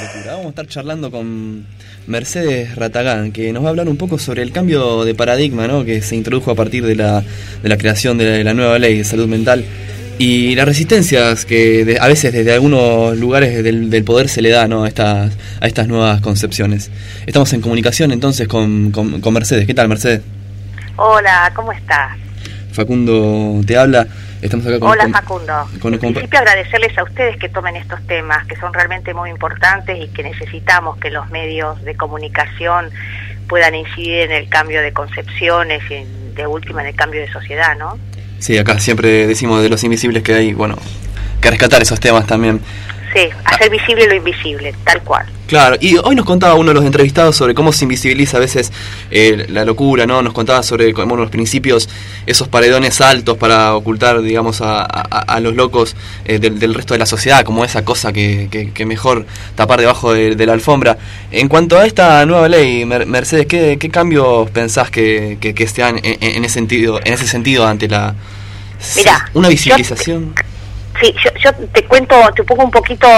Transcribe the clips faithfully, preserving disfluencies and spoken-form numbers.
locura. Vamos a estar charlando con Mercedes Ratagán, que nos va a hablar un poco sobre el cambio de paradigma, ¿no?, que se introdujo a partir de la, de la creación de la nueva ley de salud mental y las resistencias que de, a veces desde algunos lugares del, del poder se le da, ¿no?, a estas, a estas nuevas concepciones. Estamos en comunicación entonces con, con, con Mercedes. ¿Qué tal, Mercedes? Hola, ¿cómo estás? Facundo te habla. Estamos acá con, Hola, con, Facundo. Con, en con, principio agradecerles a ustedes que tomen estos temas, que son realmente muy importantes y que necesitamos que los medios de comunicación puedan incidir en el cambio de concepciones y en, de última en el cambio de sociedad, ¿no? Sí, acá siempre decimos de los invisibles que hay, bueno, que rescatar esos temas también. Sí, hacer visible lo invisible, tal cual. Claro, y hoy nos contaba uno de los entrevistados sobre cómo se invisibiliza a veces eh, la locura, ¿no? Nos contaba sobre bueno, los principios, esos paredones altos para ocultar, digamos, a, a, a los locos eh, del, del resto de la sociedad, como esa cosa que, que, que mejor tapar debajo de, de la alfombra. En cuanto a esta nueva ley, Mercedes, ¿qué, qué cambios pensás que, que, que estén en, en, ese sentido, en ese sentido ante la... Mirá, una visibilización? Yo... Sí, yo, yo te cuento, te pongo un poquito,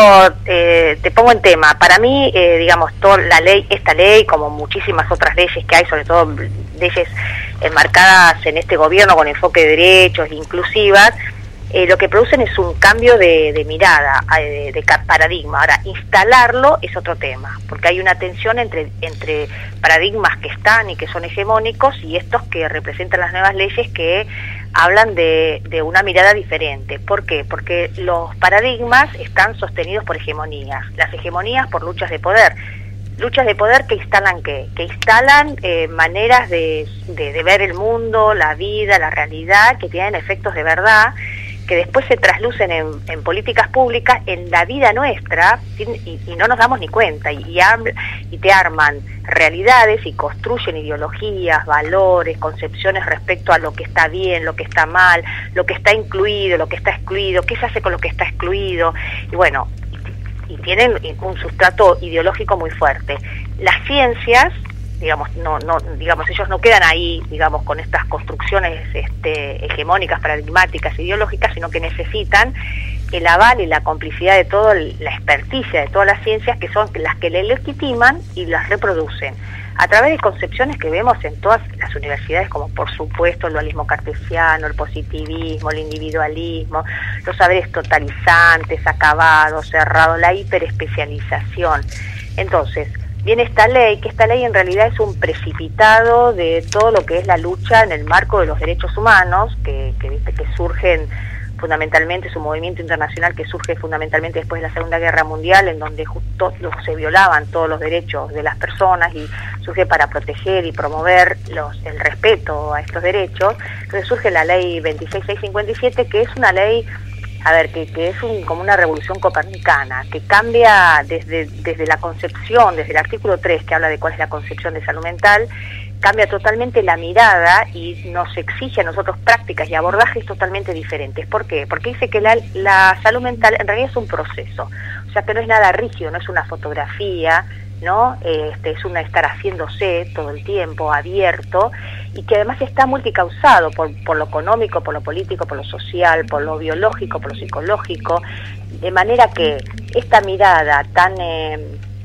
eh, te pongo en tema. Para mí, eh, digamos, toda la ley, esta ley, como muchísimas otras leyes que hay, sobre todo leyes enmarcadas en este gobierno con enfoque de derechos, inclusivas, eh, lo que producen es un cambio de, de mirada, de, de paradigma. Ahora, instalarlo es otro tema, porque hay una tensión entre, entre paradigmas que están y que son hegemónicos y estos que representan las nuevas leyes que hablan de, de una mirada diferente. ¿Por qué? Porque los paradigmas están sostenidos por hegemonías, las hegemonías por luchas de poder, luchas de poder que instalan ¿qué? Que instalan eh, maneras de, de, de ver el mundo, la vida, la realidad, que tienen efectos de verdad, que después se traslucen en, en políticas públicas, en la vida nuestra, y, y no nos damos ni cuenta, y, y, y te arman realidades y construyen ideologías, valores, concepciones respecto a lo que está bien, lo que está mal, lo que está incluido, lo que está excluido, qué se hace con lo que está excluido, y bueno, y, y tienen un sustrato ideológico muy fuerte. Las ciencias, digamos, no, no, digamos, ellos no quedan ahí, digamos, con estas construcciones este, hegemónicas, paradigmáticas, ideológicas, sino que necesitan el aval y la complicidad de toda la experticia de todas las ciencias, que son las que le legitiman y las reproducen a través de concepciones que vemos en todas las universidades, como por supuesto el dualismo cartesiano, el positivismo, el individualismo, los saberes totalizantes, acabados, cerrados, la hiperespecialización. Entonces, viene esta ley, que esta ley en realidad es un precipitado de todo lo que es la lucha en el marco de los derechos humanos, que, que viste que surgen fundamentalmente, es un movimiento internacional que surge fundamentalmente después de la Segunda Guerra Mundial, en donde justo se violaban todos los derechos de las personas y surge para proteger y promover los, el respeto a estos derechos. Entonces surge la ley veintiséis mil seiscientos cincuenta y siete, que es una ley, a ver, que, que es un, como una revolución copernicana, que cambia desde, desde la concepción, desde el artículo tres, que habla de cuál es la concepción de salud mental, cambia totalmente la mirada y nos exige a nosotros prácticas y abordajes totalmente diferentes. ¿Por qué? Porque dice que la, la salud mental en realidad es un proceso, o sea que no es nada rígido, no es una fotografía, ¿no? Este, es una estar haciéndose todo el tiempo, abierto, y que además está multicausado por, por lo económico, por lo político, por lo social, por lo biológico, por lo psicológico, de manera que esta mirada tan eh,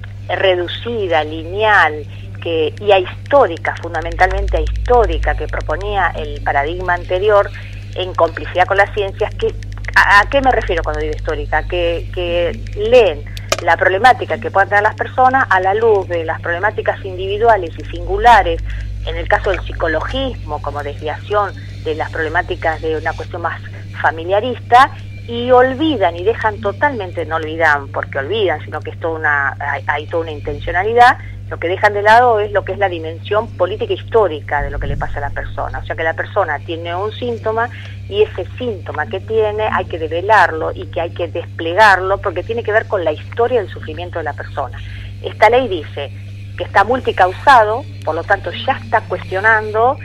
reducida, lineal, que, y ahistórica, fundamentalmente ahistórica, que proponía el paradigma anterior, en complicidad con las ciencias, que, ¿a, a qué me refiero cuando digo histórica? Que, que leen la problemática que puedan tener las personas a la luz de las problemáticas individuales y singulares, en el caso del psicologismo, como desviación de las problemáticas de una cuestión más familiarista, y olvidan y dejan totalmente, no olvidan porque olvidan, sino que es toda una, hay, hay toda una intencionalidad. Lo que dejan de lado es lo que es la dimensión política histórica de lo que le pasa a la persona. O sea que la persona tiene un síntoma y ese síntoma que tiene hay que develarlo y que hay que desplegarlo porque tiene que ver con la historia del sufrimiento de la persona. Esta ley dice que está multicausado, por lo tanto ya está cuestionando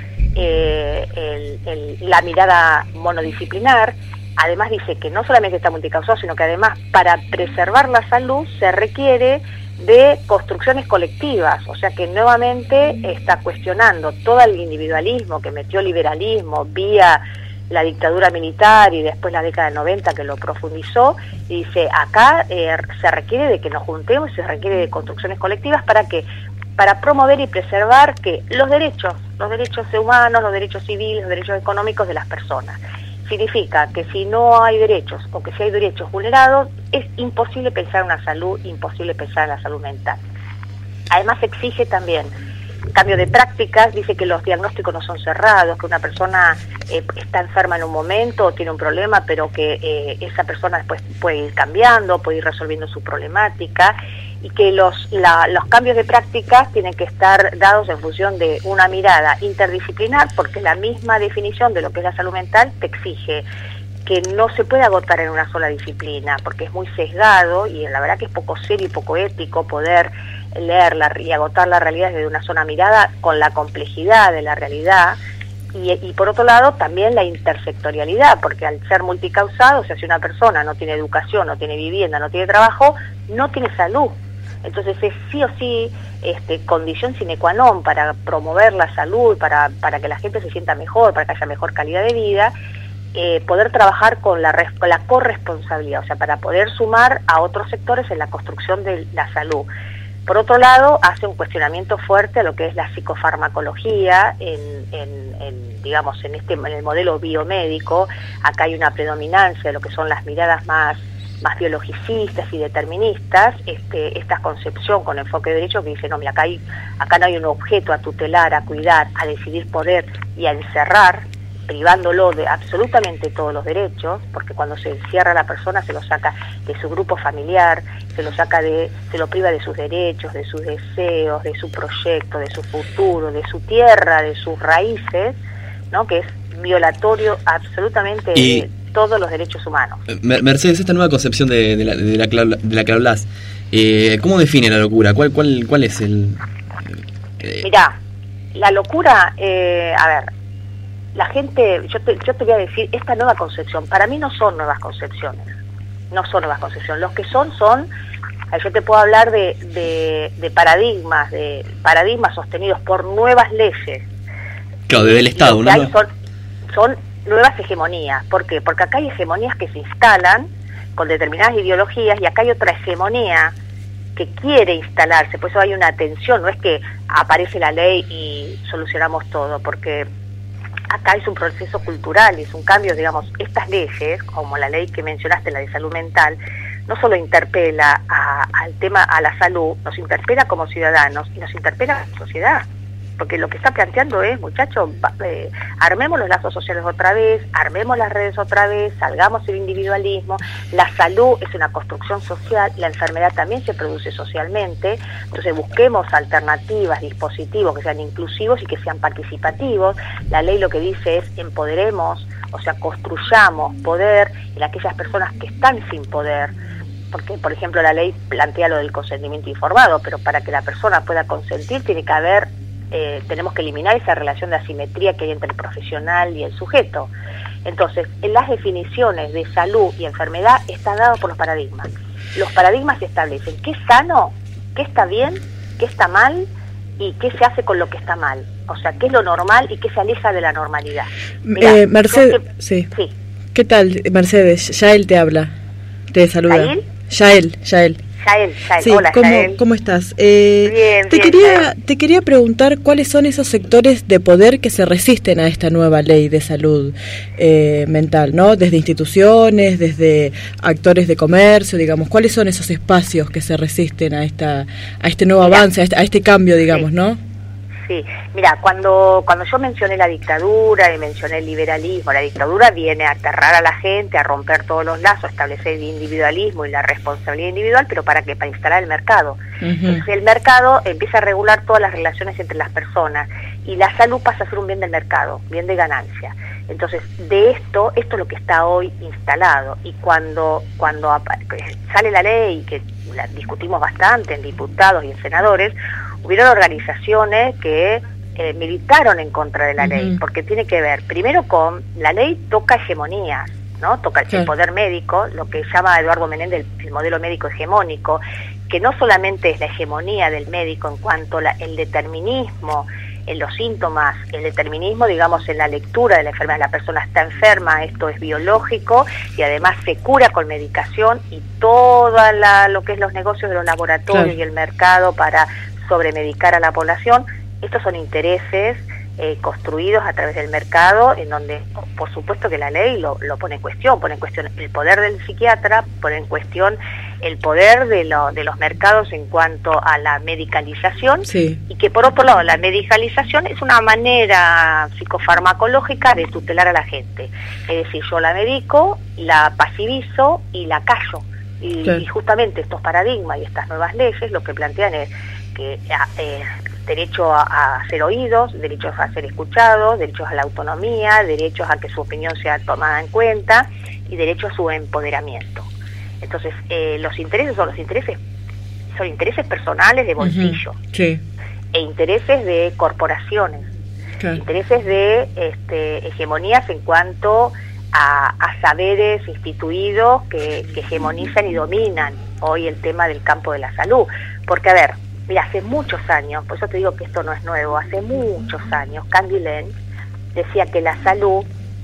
eh, el, el, la mirada monodisciplinar. Además dice que no solamente está multicausado, sino que además para preservar la salud se requiere de construcciones colectivas, o sea que nuevamente está cuestionando todo el individualismo que metió liberalismo vía la dictadura militar y después la década del noventa que lo profundizó, y dice, acá eh, se requiere de que nos juntemos, se requiere de construcciones colectivas para que para promover y preservar que los derechos, los derechos humanos, los derechos civiles, los derechos económicos de las personas. Significa que si no hay derechos o que si hay derechos vulnerados, es imposible pensar en una salud, imposible pensar en la salud mental. Además exige también cambio de prácticas, dice que los diagnósticos no son cerrados, que una persona eh, está enferma en un momento o tiene un problema, pero que eh, esa persona después puede ir cambiando, puede ir resolviendo su problemática, y que los, la, los cambios de prácticas tienen que estar dados en función de una mirada interdisciplinar, porque la misma definición de lo que es la salud mental te exige que no se puede agotar en una sola disciplina, porque es muy sesgado y la verdad que es poco serio y poco ético poder leerla y agotar la realidad desde una sola mirada con la complejidad de la realidad. Y, y por otro lado también la intersectorialidad, porque al ser multicausado, o sea, si una persona no tiene educación, no tiene vivienda, no tiene trabajo, no tiene salud. Entonces es sí o sí este, condición sine qua non para promover la salud, para, para que la gente se sienta mejor, para que haya mejor calidad de vida, eh, poder trabajar con la, con la corresponsabilidad, o sea, para poder sumar a otros sectores en la construcción de la salud. Por otro lado, hace un cuestionamiento fuerte a lo que es la psicofarmacología, en, en, en, digamos, en, este, en el modelo biomédico. Acá hay una predominancia de lo que son las miradas más, más biologicistas y deterministas, este, esta concepción con enfoque de derecho que dice, no, mira, acá, hay, acá no hay un objeto a tutelar, a cuidar, a decidir poder y a encerrar, privándolo de absolutamente todos los derechos, porque cuando se encierra a la persona se lo saca de su grupo familiar, se lo saca de, se lo priva de sus derechos, de sus deseos, de su proyecto, de su futuro, de su tierra, de sus raíces, ¿no? Que es violatorio absolutamente y, de todos los derechos humanos. Mercedes, esta nueva concepción de, de, la, de, la, de la que hablas, eh, ¿cómo define la locura? ¿Cuál, cuál, cuál es el...? Eh... Mirá, la locura, eh, a ver, la gente, yo te, yo te voy a decir, esta nueva concepción, para mí no son nuevas concepciones, no son nuevas concepciones, los que son, son, yo te puedo hablar de, de, de paradigmas, de paradigmas sostenidos por nuevas leyes. Claro, desde el Estado, ¿no? Son, son nuevas hegemonías, ¿por qué? Porque acá hay hegemonías que se instalan con determinadas ideologías y acá hay otra hegemonía que quiere instalarse, por eso hay una tensión, no es que aparece la ley y solucionamos todo, porque acá es un proceso cultural, es un cambio, digamos, estas leyes, como la ley que mencionaste, la de salud mental, no solo interpela a, al tema, a la salud, nos interpela como ciudadanos y nos interpela a la sociedad, porque lo que está planteando es, muchachos, eh, armemos los lazos sociales otra vez, armemos las redes otra vez, salgamos del individualismo, la salud es una construcción social, la enfermedad también se produce socialmente, entonces busquemos alternativas, dispositivos que sean inclusivos y que sean participativos. La ley lo que dice es empoderemos, o sea, construyamos poder en aquellas personas que están sin poder, porque, por ejemplo, la ley plantea lo del consentimiento informado, pero para que la persona pueda consentir tiene que haber Eh, tenemos que eliminar esa relación de asimetría que hay entre el profesional y el sujeto. Entonces, en las definiciones de salud y enfermedad está dado por los paradigmas. Los paradigmas establecen qué es sano, qué está bien, qué está mal y qué se hace con lo que está mal. O sea, qué es lo normal y qué se aleja de la normalidad. Mirá, eh, Mercedes, te... sí. sí. ¿Qué tal, Mercedes? Yael te habla, te saluda. ¿Yael? Yael, Yael. Yael, Yael. Sí, hola, ¿cómo, Yael. ¿cómo estás? Eh, bien, te bien, quería Yael. te quería preguntar cuáles son esos sectores de poder que se resisten a esta nueva ley de salud eh, mental, ¿no? Desde instituciones, desde actores de comercio, digamos, ¿cuáles son esos espacios que se resisten a esta a este nuevo Mira, avance, a este, a este cambio, digamos, sí. ¿no? Sí, mira, cuando cuando yo mencioné la dictadura y mencioné el liberalismo, la dictadura viene a aterrar a la gente, a romper todos los lazos, a establecer el individualismo y la responsabilidad individual, pero ¿para qué? Para instalar el mercado. Uh-huh. Entonces el mercado empieza a regular todas las relaciones entre las personas y la salud pasa a ser un bien del mercado, bien de ganancia. Entonces, de esto, esto es lo que está hoy instalado, y cuando cuando sale la ley, que la discutimos bastante en diputados y en senadores, hubieron organizaciones que eh, militaron en contra de la uh-huh. ley, porque tiene que ver, primero con, la ley toca hegemonías, ¿no? Toca sí. el poder médico, lo que llama Eduardo Menéndez el, el modelo médico hegemónico, que no solamente es la hegemonía del médico en cuanto al determinismo en los síntomas, el determinismo, digamos, en la lectura de la enfermedad. La persona está enferma, esto es biológico y además se cura con medicación, y toda la, lo que es los negocios de los laboratorios, claro, y el mercado para sobremedicar a la población, estos son intereses Eh, construidos a través del mercado, en donde por supuesto que la ley lo, lo pone en cuestión, pone en cuestión el poder del psiquiatra, pone en cuestión el poder de, lo, de los mercados en cuanto a la medicalización, sí, y que por otro lado la medicalización es una manera psicofarmacológica de tutelar a la gente, es decir, yo la medico, la pasivizo y la callo, y, claro, y justamente estos paradigmas y estas nuevas leyes lo que plantean es que eh, derecho a, a ser oídos, derechos a ser escuchados, derechos a la autonomía, derechos a que su opinión sea tomada en cuenta y derecho a su empoderamiento. Entonces, eh, los intereses son los intereses, son intereses personales de bolsillo, uh-huh, sí, e intereses de corporaciones, claro, intereses de este, hegemonías en cuanto a, a saberes instituidos que, que hegemonizan y dominan hoy el tema del campo de la salud. Porque, a ver, mira, hace muchos años, por eso te digo que esto no es nuevo, hace muchos años, Canguilhem decía que la salud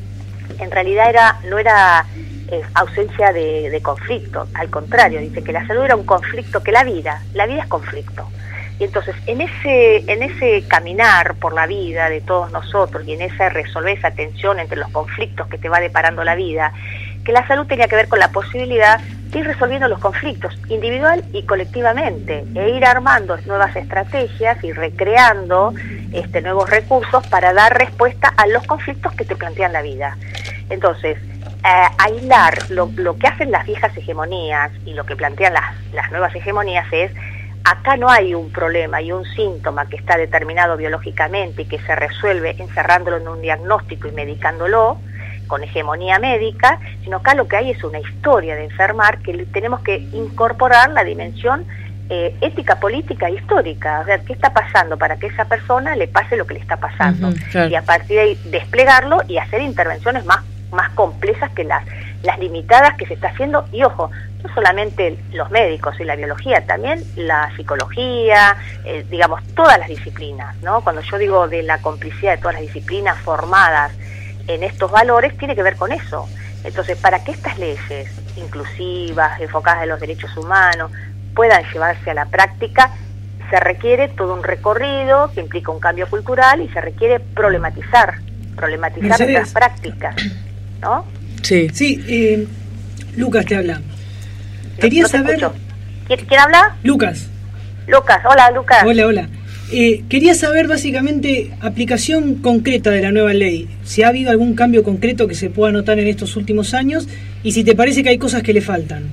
en realidad era no era eh, ausencia de, de conflicto, al contrario, dice que la salud era un conflicto, que la vida, la vida es conflicto. Y entonces, en ese, en ese caminar por la vida de todos nosotros y en esa resolver esa tensión entre los conflictos que te va deparando la vida, que la salud tenía que ver con la posibilidad de ir resolviendo los conflictos individual y colectivamente, e ir armando nuevas estrategias y recreando este, nuevos recursos para dar respuesta a los conflictos que te plantean la vida. Entonces, eh, aislar lo, lo que hacen las viejas hegemonías y lo que plantean las, las nuevas hegemonías es: acá no hay un problema y un síntoma que está determinado biológicamente y que se resuelve encerrándolo en un diagnóstico y medicándolo con hegemonía médica, sino acá lo que hay es una historia de enfermar que tenemos que incorporar la dimensión eh, ética, política e histórica. O sea, ¿qué está pasando para que esa persona le pase lo que le está pasando? Uh-huh, claro. Y a partir de ahí desplegarlo y hacer intervenciones más, más complejas que las, las limitadas que se está haciendo. Y ojo, no solamente los médicos y la biología, también la psicología, eh, digamos, todas las disciplinas, ¿no? Cuando yo digo de la complicidad de todas las disciplinas formadas en estos valores, tiene que ver con eso. Entonces, para que estas leyes inclusivas, enfocadas en los derechos humanos, puedan llevarse a la práctica, se requiere todo un recorrido que implica un cambio cultural y se requiere problematizar, problematizar estas prácticas, ¿no? Sí, sí. Eh, Lucas te habla. Quería no, no saber... ¿Quién, ¿Quién habla? Lucas. Lucas, hola Lucas. Hola, hola. Eh, quería saber básicamente aplicación concreta de la nueva ley, si ha habido algún cambio concreto que se pueda notar en estos últimos años y si te parece que hay cosas que le faltan.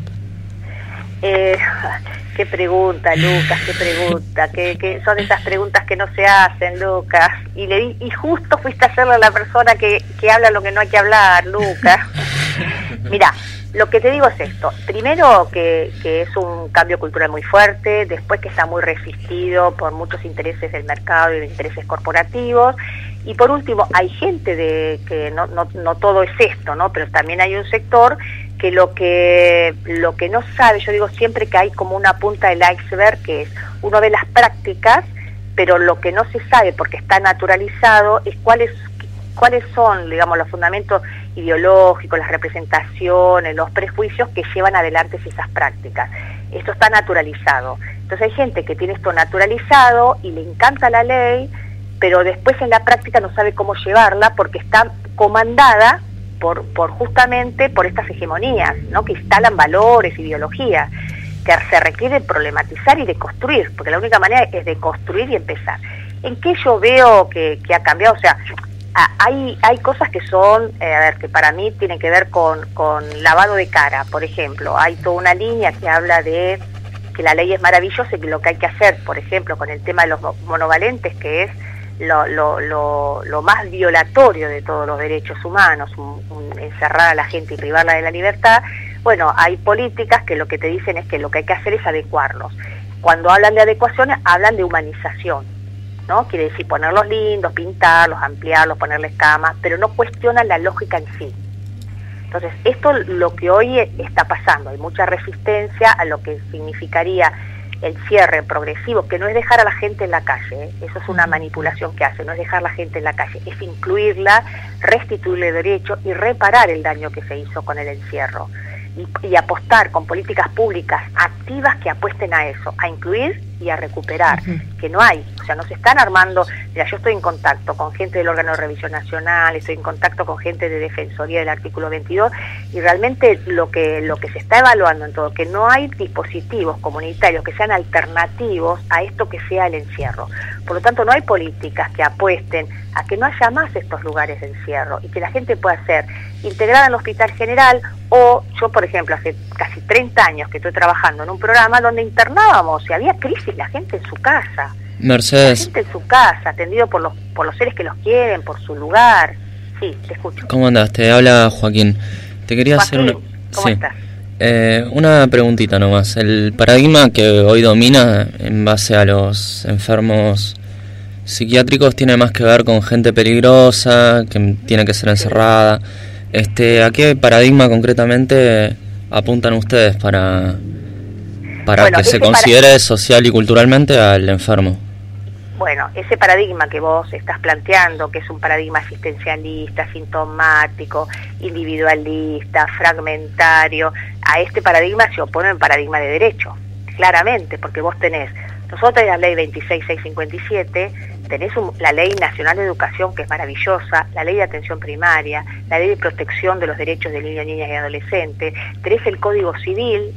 Eh, qué pregunta, Lucas, qué pregunta, que, que son esas preguntas que no se hacen, Lucas, y le di, y justo fuiste a hacerle a la persona que, que habla lo que no hay que hablar, Lucas. Mira, lo que te digo es esto: primero que, que es un cambio cultural muy fuerte, después que está muy resistido por muchos intereses del mercado y de intereses corporativos, y por último hay gente de que no, no, no todo es esto, ¿no? Pero también hay un sector que lo que lo que no sabe, yo digo siempre que hay como una punta del iceberg, que es uno ve las prácticas, pero lo que no se sabe porque está naturalizado es cuáles cuáles son, digamos, los fundamentos ideológicos, las representaciones, los prejuicios que llevan adelante esas prácticas. Esto está naturalizado. Entonces hay gente que tiene esto naturalizado y le encanta la ley, pero después en la práctica no sabe cómo llevarla porque está comandada por, por justamente por estas hegemonías, ¿no? Que instalan valores, ideologías, que se requiere problematizar y de construir, porque la única manera es de construir y empezar. ¿En qué yo veo que, que ha cambiado? O sea, hay hay cosas que son, eh, a ver, que para mí tienen que ver con, con lavado de cara, por ejemplo. Hay toda una línea que habla de que la ley es maravillosa y que lo que hay que hacer, por ejemplo, con el tema de los monovalentes, que es lo, lo, lo, lo más violatorio de todos los derechos humanos, un, un, encerrar a la gente y privarla de la libertad. Bueno, hay políticas que lo que te dicen es que lo que hay que hacer es adecuarlos. Cuando hablan de adecuaciones, hablan de humanización, ¿no? Quiere decir ponerlos lindos, pintarlos, ampliarlos, ponerles camas, pero no cuestionan la lógica en sí. Entonces, esto es lo que hoy está pasando. Hay mucha resistencia a lo que significaría el cierre progresivo, que no es dejar a la gente en la calle, ¿eh? Eso es una manipulación que hace, no es dejar a la gente en la calle, es incluirla, restituirle derecho y reparar el daño que se hizo con el encierro. Y, y apostar con políticas públicas activas que apuesten a eso, a incluir y a recuperar, uh-huh. que no hay, o sea, no se están armando. Mira, yo estoy en contacto con gente del órgano de revisión nacional, estoy en contacto con gente de Defensoría del artículo veintidós, y realmente lo que lo que se está evaluando en todo, que no hay dispositivos comunitarios que sean alternativos a esto que sea el encierro. Por lo tanto, no hay políticas que apuesten a que no haya más estos lugares de encierro y que la gente pueda ser integrada en el hospital general. O yo, por ejemplo, hace casi treinta años que estoy trabajando en un programa donde internábamos y había crisis, la gente en su casa. Mercedes. La gente en su casa, atendido por los por los seres que los quieren, por su lugar. Sí, te escucho. ¿Cómo andás? Te habla Joaquín. Te quería Joaquín, hacer una... ¿cómo sí. estás? Eh, una preguntita nomás. El paradigma que hoy domina en base a los enfermos psiquiátricos tiene más que ver con gente peligrosa, que tiene que ser encerrada. Este, ¿a qué paradigma concretamente apuntan ustedes para, para bueno, que se para... considere social y culturalmente al enfermo? Bueno, ese paradigma que vos estás planteando, que es un paradigma asistencialista, sintomático, individualista, fragmentario, a este paradigma se opone el paradigma de derecho, claramente, porque vos tenés, nosotros tenés la ley veintiséis mil seiscientos cincuenta y siete, tenés un, la ley nacional de educación, que es maravillosa, la ley de atención primaria, la ley de protección de los derechos de niños, niñas y adolescentes, tenés el Código Civil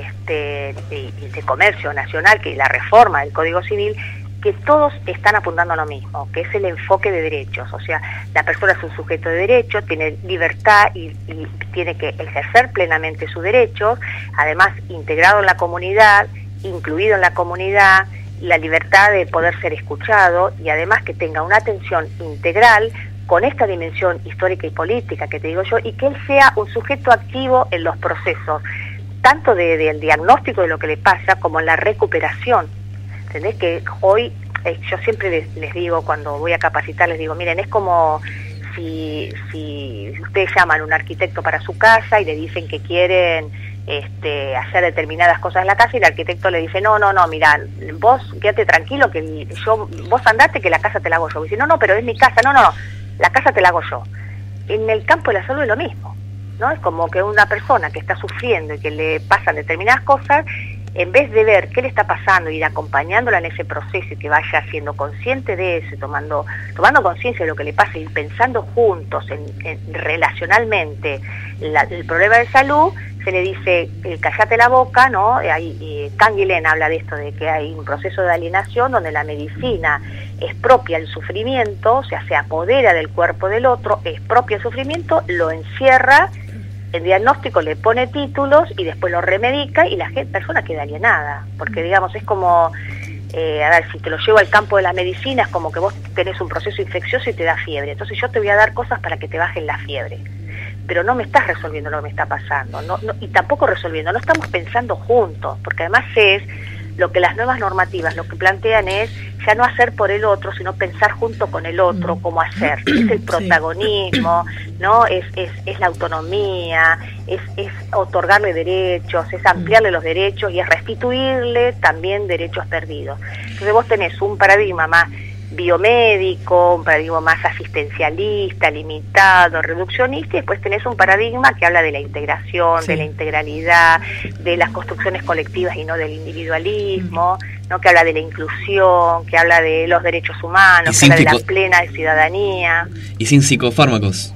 este, de, de Comercio Nacional, que es la reforma del Código Civil, que todos están apuntando a lo mismo, que es el enfoque de derechos. O sea, la persona es un sujeto de derecho, tiene libertad y, y tiene que ejercer plenamente sus derechos, además integrado en la comunidad, incluido en la comunidad, la libertad de poder ser escuchado y además que tenga una atención integral con esta dimensión histórica y política que te digo yo, y que él sea un sujeto activo en los procesos, tanto de, del diagnóstico de lo que le pasa como en la recuperación. ¿Entendés? Que hoy, eh, yo siempre les, les digo, cuando voy a capacitar, les digo, miren, es como si, si ustedes llaman a un arquitecto para su casa y le dicen que quieren este, hacer determinadas cosas en la casa, y el arquitecto le dice, no, no, no, mira, vos quédate tranquilo, que yo, vos andate que la casa te la hago yo. Y dice, no, no, pero es mi casa, no, no, no, la casa te la hago yo. En el campo de la salud es lo mismo, ¿no? Es como que una persona que está sufriendo y que le pasan determinadas cosas, en vez de ver qué le está pasando y ir acompañándola en ese proceso y que vaya siendo consciente de eso, tomando tomando conciencia de lo que le pasa y pensando juntos en, en relacionalmente la, el problema de salud, se le dice, eh, cállate la boca, ¿no? Ahí, eh, Canguilén habla de esto, de que hay un proceso de alienación donde la medicina expropia el sufrimiento, o sea, se apodera del cuerpo del otro, expropia el sufrimiento, lo encierra, el diagnóstico le pone títulos y después lo remedica y la gente, persona queda alienada, porque digamos es como, eh, a ver, si te lo llevo al campo de la medicina, es como que vos tenés un proceso infeccioso y te da fiebre, entonces yo te voy a dar cosas para que te bajen la fiebre, pero no me estás resolviendo lo que me está pasando, no, no, y tampoco resolviendo, no estamos pensando juntos, porque además es lo que las nuevas normativas lo que plantean es ya no hacer por el otro, sino pensar junto con el otro cómo hacer. Es el protagonismo, ¿no? Es, es, es la autonomía, es, es otorgarle derechos, es ampliarle los derechos y es restituirle también derechos perdidos. Entonces vos tenés un paradigma más biomédico, un paradigma más asistencialista, limitado, reduccionista, y después tenés un paradigma que habla de la integración, sí, de la integralidad, de las construcciones colectivas y no del individualismo, mm. ¿no? Que habla de la inclusión, que habla de los derechos humanos, que habla de la plena ciudadanía. Y sin psicofármacos.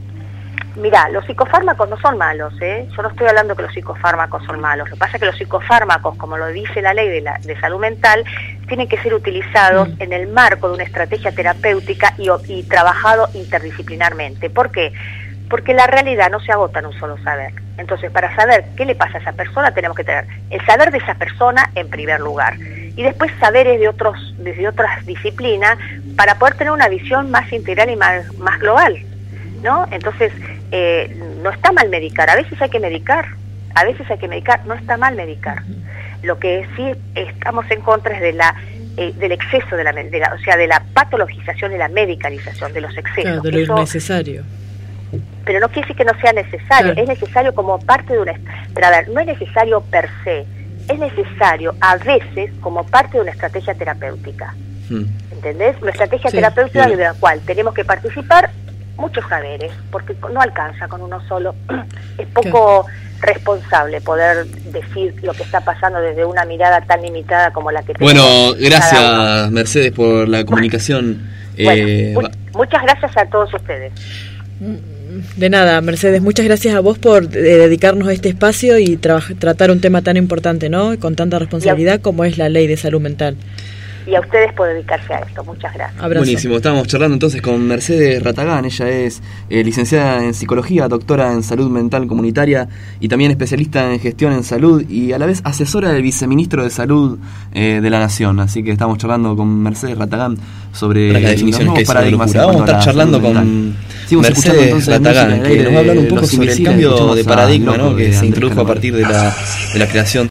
Mirá, los psicofármacos no son malos, ¿eh? Yo no estoy hablando que los psicofármacos son malos. Lo que pasa es que los psicofármacos, como lo dice la ley de, la, de salud mental, tienen que ser utilizados mm. en el marco de una estrategia terapéutica y, y trabajado interdisciplinarmente. ¿Por qué? Porque la realidad no se agota en un solo saber. Entonces, para saber qué le pasa a esa persona, tenemos que tener el saber de esa persona en primer lugar. Y después saberes de otros, desde otras disciplinas, para poder tener una visión más integral y más, más global, ¿no? Entonces, eh, no está mal medicar, a veces hay que medicar, a veces hay que medicar, no está mal medicar. Lo que sí estamos en contra es de la eh, del exceso de la, de la, o sea, de la patologización y la medicalización, de los excesos. Claro, de lo Eso, innecesario. Pero no quiere decir que no sea necesario, claro. Es necesario como parte de una... Pero a ver, no es necesario per se, es necesario a veces como parte de una estrategia terapéutica. Hmm. ¿Entendés? Una estrategia sí, terapéutica de la cual tenemos que participar muchos saberes, porque no alcanza con uno solo. Es poco ¿Qué? responsable poder decir lo que está pasando desde una mirada tan limitada como la que tenemos. Bueno, gracias Mercedes por la comunicación. Bueno, eh, mu- muchas gracias a todos ustedes. De nada, Mercedes, muchas gracias a vos por eh, dedicarnos a este espacio y tra- tratar un tema tan importante, ¿no? Con tanta responsabilidad como es la ley de salud mental. Y a ustedes por dedicarse a esto. Muchas gracias. Abrazo. Buenísimo, estamos charlando entonces con Mercedes Ratagán. Ella es eh, licenciada en psicología, doctora en salud mental comunitaria y también especialista en gestión en salud y a la vez asesora del viceministro de salud eh, de la Nación. Así que estamos charlando con Mercedes Ratagán sobre las definiciones que para Vamos a estar charlando con Mercedes Ratagán, que nos va a hablar un poco sobre el cambio de paradigma, ¿no? que se introdujo a partir de la, de la creación